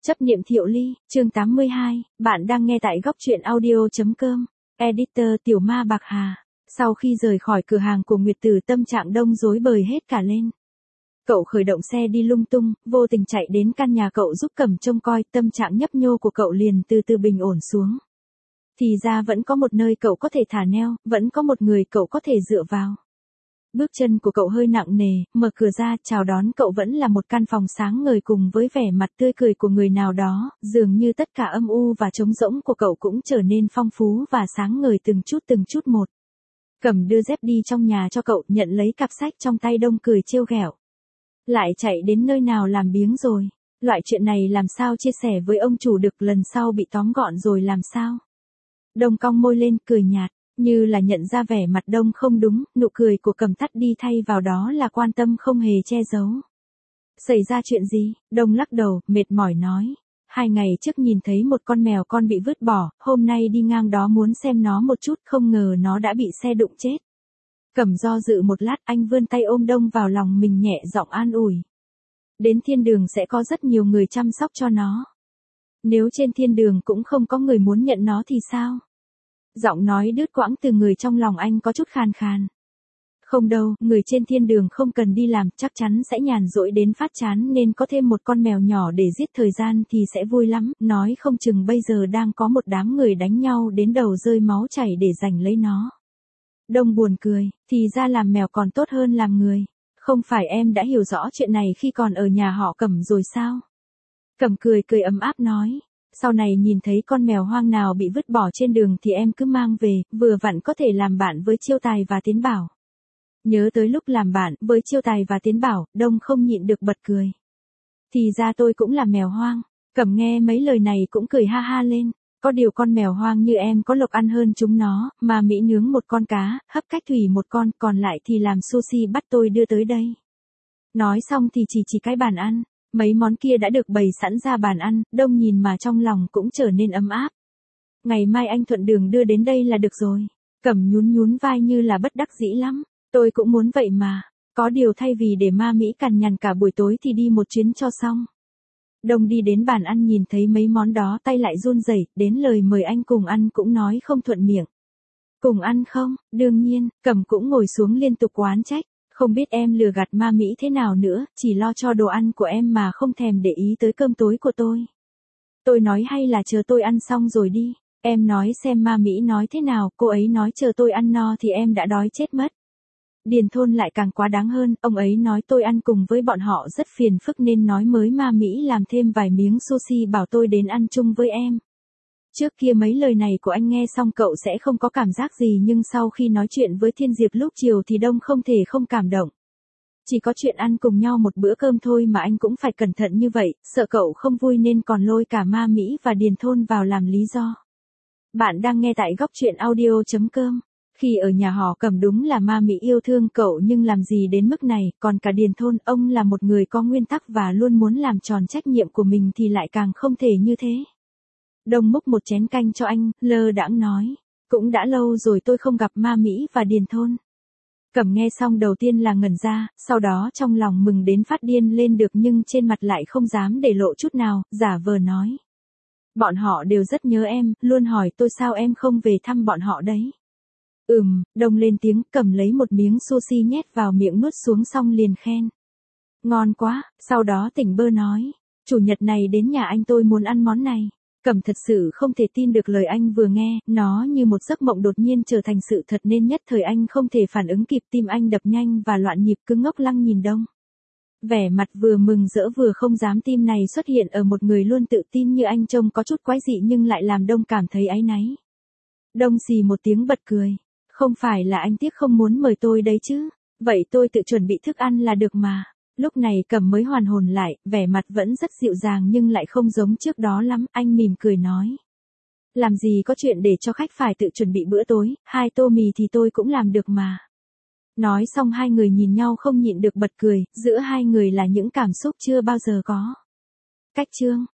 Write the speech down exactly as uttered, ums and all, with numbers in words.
Chấp niệm Thiệu Ly, chương tám mươi hai, bạn đang nghe tại góc truyện audio.com, editor Tiểu Ma Bạc Hà. Sau khi rời khỏi cửa hàng của Nguyệt Tử, tâm trạng Đông rối bời hết cả lên. Cậu khởi động xe đi lung tung, vô tình chạy đến căn nhà cậu giúp Cẩm trông coi, tâm trạng nhấp nhô của cậu liền từ từ bình ổn xuống. Thì ra vẫn có một nơi cậu có thể thả neo, vẫn có một người cậu có thể dựa vào. Bước chân của cậu hơi nặng nề, mở cửa ra, chào đón cậu vẫn là một căn phòng sáng ngời cùng với vẻ mặt tươi cười của người nào đó, dường như tất cả âm u và trống rỗng của cậu cũng trở nên phong phú và sáng ngời từng chút từng chút một. Cẩm đưa dép đi trong nhà cho cậu, nhận lấy cặp sách trong tay, Đông cười trêu ghẹo. Lại chạy đến nơi nào làm biếng rồi, loại chuyện này làm sao chia sẻ với ông chủ được, lần sau bị tóm gọn rồi làm sao? Đông cong môi lên, cười nhạt. Như là nhận ra vẻ mặt Đông không đúng, nụ cười của Cẩm tắt đi, thay vào đó là quan tâm không hề che giấu. Xảy ra chuyện gì? Đông lắc đầu, mệt mỏi nói. Hai ngày trước nhìn thấy một con mèo con bị vứt bỏ, hôm nay đi ngang đó muốn xem nó một chút, không ngờ nó đã bị xe đụng chết. Cẩm do dự một lát, anh vươn tay ôm Đông vào lòng mình, nhẹ giọng an ủi. Đến thiên đường sẽ có rất nhiều người chăm sóc cho nó. Nếu trên thiên đường cũng không có người muốn nhận nó thì sao? Giọng nói đứt quãng từ người trong lòng anh có chút khàn khàn. Không đâu, người trên thiên đường không cần đi làm, chắc chắn sẽ nhàn rỗi đến phát chán, nên có thêm một con mèo nhỏ để giết thời gian thì sẽ vui lắm, nói không chừng bây giờ đang có một đám người đánh nhau đến đầu rơi máu chảy để giành lấy nó. Đông buồn cười, thì ra làm mèo còn tốt hơn làm người. Không phải em đã hiểu rõ chuyện này khi còn ở nhà họ Cẩm rồi sao? Cẩm cười cười ấm áp nói. Sau này nhìn thấy con mèo hoang nào bị vứt bỏ trên đường thì em cứ mang về, vừa vặn có thể làm bạn với Chiêu Tài và Tiến Bảo. Nhớ tới lúc làm bạn với Chiêu Tài và Tiến Bảo, Đông không nhịn được bật cười. Thì ra tôi cũng là mèo hoang. Cẩm nghe mấy lời này cũng cười ha ha lên. Có điều con mèo hoang như em có lộc ăn hơn chúng nó, mà Mỹ nướng một con cá, hấp cách thủy một con, còn lại thì làm sushi bắt tôi đưa tới đây. Nói xong thì chỉ chỉ cái bàn ăn. Mấy món kia đã được bày sẵn ra bàn ăn, Đông nhìn mà trong lòng cũng trở nên ấm áp. Ngày mai anh thuận đường đưa đến đây là được rồi. Cẩm nhún nhún vai như là bất đắc dĩ lắm. Tôi cũng muốn vậy mà. Có điều thay vì để ma Mỹ cằn nhằn cả buổi tối thì đi một chuyến cho xong. Đông đi đến bàn ăn nhìn thấy mấy món đó tay lại run rẩy, đến lời mời anh cùng ăn cũng nói không thuận miệng. Cùng ăn không? Đương nhiên, Cẩm cũng ngồi xuống liên tục oán trách. Không biết em lừa gạt ma Mỹ thế nào nữa, chỉ lo cho đồ ăn của em mà không thèm để ý tới cơm tối của tôi. Tôi nói hay là chờ tôi ăn xong rồi đi, em nói xem ma Mỹ nói thế nào, cô ấy nói chờ tôi ăn no thì em đã đói chết mất. Điền Thôn lại càng quá đáng hơn, ông ấy nói tôi ăn cùng với bọn họ rất phiền phức nên nói mới ma Mỹ làm thêm vài miếng sushi bảo tôi đến ăn chung với em. Trước kia mấy lời này của anh nghe xong cậu sẽ không có cảm giác gì, nhưng sau khi nói chuyện với Thiên Diệp lúc chiều thì Đông không thể không cảm động. Chỉ có chuyện ăn cùng nhau một bữa cơm thôi mà anh cũng phải cẩn thận như vậy, sợ cậu không vui nên còn lôi cả ma Mỹ và Điền Thôn vào làm lý do. Bạn đang nghe tại góc truyện audio.com. Khi ở nhà họ Cẩm đúng là ma Mỹ yêu thương cậu nhưng làm gì đến mức này, còn cả Điền Thôn, ông là một người có nguyên tắc và luôn muốn làm tròn trách nhiệm của mình thì lại càng không thể như thế. Đông múc một chén canh cho anh, lơ đãng nói. Cũng đã lâu rồi tôi không gặp ma Mỹ và Điền Thôn. Cẩm nghe xong đầu tiên là ngẩn ra, sau đó trong lòng mừng đến phát điên lên được nhưng trên mặt lại không dám để lộ chút nào, giả vờ nói. Bọn họ đều rất nhớ em, luôn hỏi tôi sao em không về thăm bọn họ đấy. Ừm, Đông lên tiếng, Cẩm lấy một miếng sushi nhét vào miệng nuốt xuống xong liền khen. Ngon quá, sau đó tỉnh bơ nói. Chủ nhật này đến nhà anh tôi muốn ăn món này. Cẩm thật sự không thể tin được lời anh vừa nghe, nó như một giấc mộng đột nhiên trở thành sự thật nên nhất thời anh không thể phản ứng kịp, tim anh đập nhanh và loạn nhịp, cứ ngốc lăng nhìn Đông. Vẻ mặt vừa mừng rỡ vừa không dám tin này xuất hiện ở một người luôn tự tin như anh trông có chút quái dị nhưng lại làm Đông cảm thấy áy náy. Đông xì một tiếng bật cười. Không phải là anh tiếc không muốn mời tôi đấy chứ, vậy tôi tự chuẩn bị thức ăn là được mà. Lúc này Cẩm mới hoàn hồn lại, vẻ mặt vẫn rất dịu dàng nhưng lại không giống trước đó lắm, anh mỉm cười nói. Làm gì có chuyện để cho khách phải tự chuẩn bị bữa tối, hai tô mì thì tôi cũng làm được mà. Nói xong hai người nhìn nhau không nhịn được bật cười, giữa hai người là những cảm xúc chưa bao giờ có. Cách chương